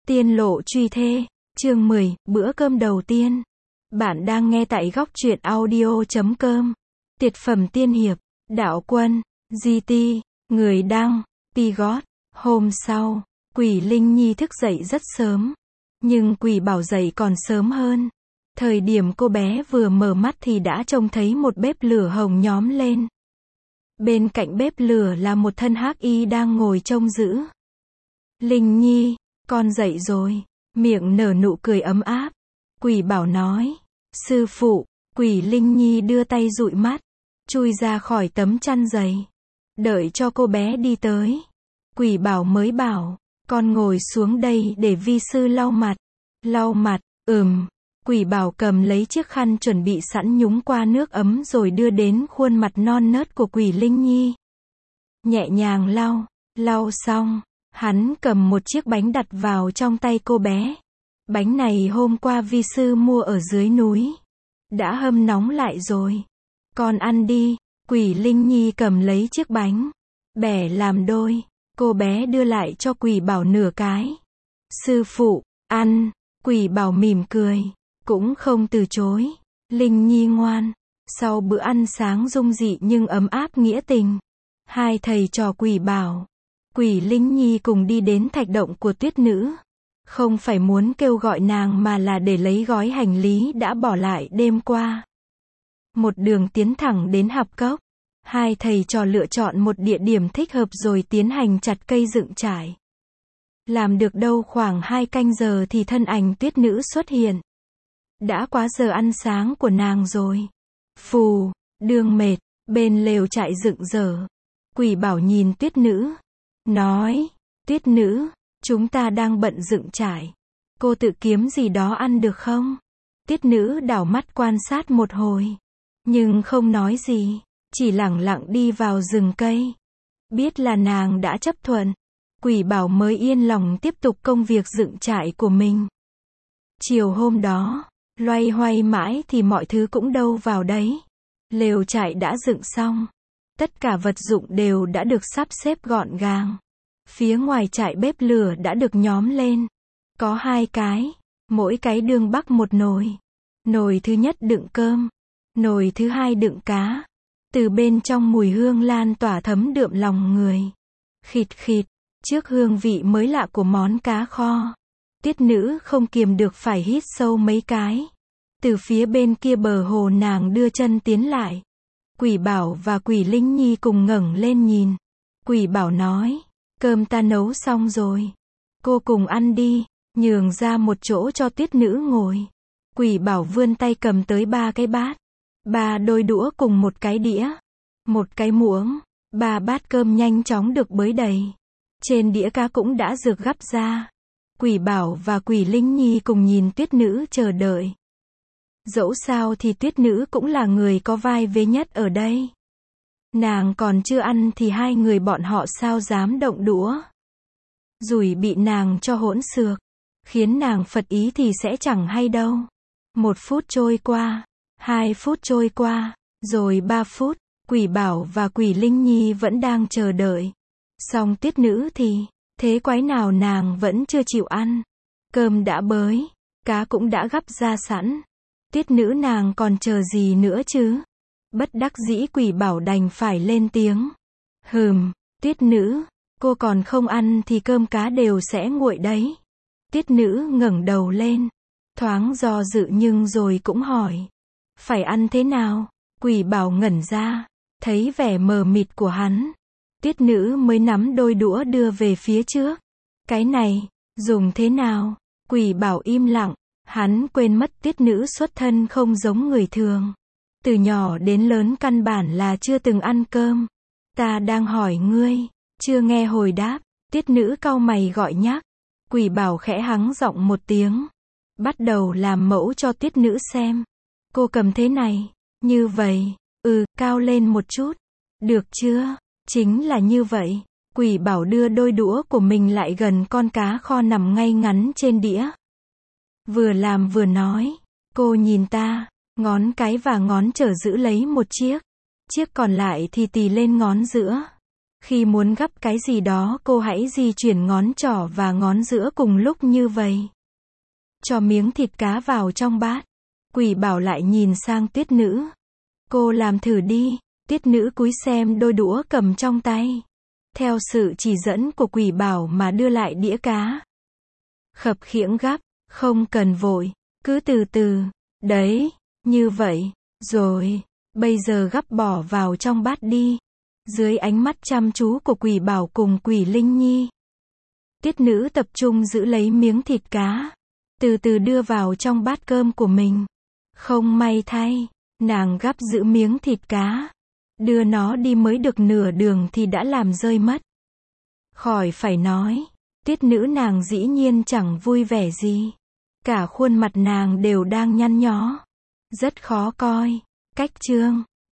Tiên lộ truy thê, chương 10, bữa cơm đầu tiên. Bạn đang nghe tại góc truyện audio.com. Tuyệt phẩm tiên hiệp, đạo quân, GT, người đăng, Pigot. Hôm sau, Quỷ Linh Nhi thức dậy rất sớm. Nhưng Quỷ Bảo dậy còn sớm hơn. Thời điểm cô bé vừa mở mắt thì đã trông thấy một bếp lửa hồng nhóm lên. Bên cạnh bếp lửa là một thân hắc y đang ngồi trông giữ. Linh Nhi, con dậy rồi, miệng nở nụ cười ấm áp. Quỷ Bảo nói, sư phụ. Quỷ Linh Nhi đưa tay dụi mắt, chui ra khỏi tấm chăn dày. Đợi cho cô bé đi tới, Quỷ Bảo mới bảo, con ngồi xuống đây để vi sư lau mặt. Lau mặt, Quỷ Bảo cầm lấy chiếc khăn chuẩn bị sẵn nhúng qua nước ấm rồi đưa đến khuôn mặt non nớt của Quỷ Linh Nhi. Nhẹ nhàng lau xong, hắn cầm một chiếc bánh đặt vào trong tay cô bé. Bánh này hôm qua vi sư mua ở dưới núi. Đã hâm nóng lại rồi. Con ăn đi. Quỷ Linh Nhi cầm lấy chiếc bánh, bẻ làm đôi. Cô bé đưa lại cho Quỷ Bảo nửa cái. Sư phụ, ăn. Quỷ Bảo mỉm cười, cũng không từ chối. Linh Nhi ngoan. Sau bữa ăn sáng dung dị nhưng ấm áp nghĩa tình, hai thầy trò Quỷ Bảo, Quỷ Linh Nhi cùng đi đến thạch động của Tuyết Nữ. Không phải muốn kêu gọi nàng mà là để lấy gói hành lý đã bỏ lại đêm qua. Một đường tiến thẳng đến hạp cốc. Hai thầy trò lựa chọn một địa điểm thích hợp rồi tiến hành chặt cây dựng trại. Làm được đâu khoảng 2 canh giờ thì thân ảnh Tuyết Nữ xuất hiện. Đã quá giờ ăn sáng của nàng rồi. Phù, đương mệt, bên lều trại dựng dở. Quỷ Bảo nhìn Tuyết Nữ, nói, Tuyết Nữ, chúng ta đang bận dựng trại. Cô tự kiếm gì đó ăn được không? Tuyết Nữ đảo mắt quan sát một hồi, nhưng không nói gì, chỉ lẳng lặng đi vào rừng cây. Biết là nàng đã chấp thuận, Quỷ Bảo mới yên lòng tiếp tục công việc dựng trại của mình. Chiều hôm đó, loay hoay mãi thì mọi thứ cũng đâu vào đấy. Lều trại đã dựng xong. Tất cả vật dụng đều đã được sắp xếp gọn gàng. Phía ngoài trại bếp lửa đã được nhóm lên. Có 2 cái, mỗi cái đương bắc một nồi. Nồi thứ nhất đựng cơm, nồi thứ hai đựng cá. Từ bên trong mùi hương lan tỏa thấm đượm lòng người. Khịt khịt, trước hương vị mới lạ của món cá kho, Tuyết Nữ không kiềm được phải hít sâu mấy cái. Từ phía bên kia bờ hồ nàng đưa chân tiến lại. Quỷ Bảo và Quỷ Linh Nhi cùng ngẩng lên nhìn. Quỷ Bảo nói, cơm ta nấu xong rồi. Cô cùng ăn đi, nhường ra một chỗ cho Tuyết Nữ ngồi. Quỷ Bảo vươn tay cầm tới 3 cái bát, 3 đôi đũa cùng một cái đĩa, một cái muỗng, 3 bát cơm nhanh chóng được bới đầy. Trên đĩa cá cũng đã được gắp ra. Quỷ Bảo và Quỷ Linh Nhi cùng nhìn Tuyết Nữ chờ đợi. Dẫu sao thì Tuyết Nữ cũng là người có vai vế nhất ở đây. Nàng còn chưa ăn thì hai người bọn họ sao dám động đũa. Rủi bị nàng cho hỗn xược, khiến nàng phật ý thì sẽ chẳng hay đâu. 1 phút trôi qua, 2 phút trôi qua, rồi 3 phút, Quỷ Bảo và Quỷ Linh Nhi vẫn đang chờ đợi. Song Tuyết Nữ thì, thế quái nào nàng vẫn chưa chịu ăn. Cơm đã bới, cá cũng đã gắp ra sẵn. Tuyết Nữ nàng còn chờ gì nữa chứ? Bất đắc dĩ Quỷ Bảo đành phải lên tiếng. Tuyết Nữ, cô còn không ăn thì cơm cá đều sẽ nguội đấy. Tuyết Nữ ngẩng đầu lên, thoáng do dự nhưng rồi cũng hỏi, phải ăn thế nào? Quỷ Bảo ngẩn ra, thấy vẻ mờ mịt của hắn. Tuyết Nữ mới nắm đôi đũa đưa về phía trước. Cái này, dùng thế nào? Quỷ Bảo im lặng. Hắn quên mất Tuyết Nữ xuất thân không giống người thường. Từ nhỏ đến lớn căn bản là chưa từng ăn cơm. Ta đang hỏi ngươi, chưa nghe hồi đáp. Tuyết Nữ cau mày gọi nhắc. Quỷ Bảo khẽ hắng giọng một tiếng, bắt đầu làm mẫu cho Tuyết Nữ xem. Cô cầm thế này, như vậy, cao lên một chút. Được chưa? Chính là như vậy. Quỷ Bảo đưa đôi đũa của mình lại gần con cá kho nằm ngay ngắn trên đĩa. Vừa làm vừa nói, cô nhìn ta, ngón cái và ngón trỏ giữ lấy một chiếc. Chiếc còn lại thì tì lên ngón giữa. Khi muốn gắp cái gì đó cô hãy di chuyển ngón trỏ và ngón giữa cùng lúc như vậy. Cho miếng thịt cá vào trong bát. Quỷ bảo lại nhìn sang Tuyết Nữ. Cô làm thử đi. Tuyết Nữ cúi xem đôi đũa cầm trong tay. Theo sự chỉ dẫn của quỷ bảo mà đưa lại đĩa cá. Khập khiễng gắp, không cần vội, cứ từ từ. Đấy, như vậy. Rồi, bây giờ gắp bỏ vào trong bát đi. Dưới ánh mắt chăm chú của quỷ bảo cùng quỷ Linh Nhi. Tuyết Nữ tập trung giữ lấy miếng thịt cá. Từ từ đưa vào trong bát cơm của mình. Không may thay, nàng gắp giữ miếng thịt cá. Đưa nó đi mới được nửa đường thì đã làm rơi mất. Khỏi phải nói, Tuyết Nữ nàng dĩ nhiên chẳng vui vẻ gì. Cả khuôn mặt nàng đều đang nhăn nhó. Rất khó coi. Cách chương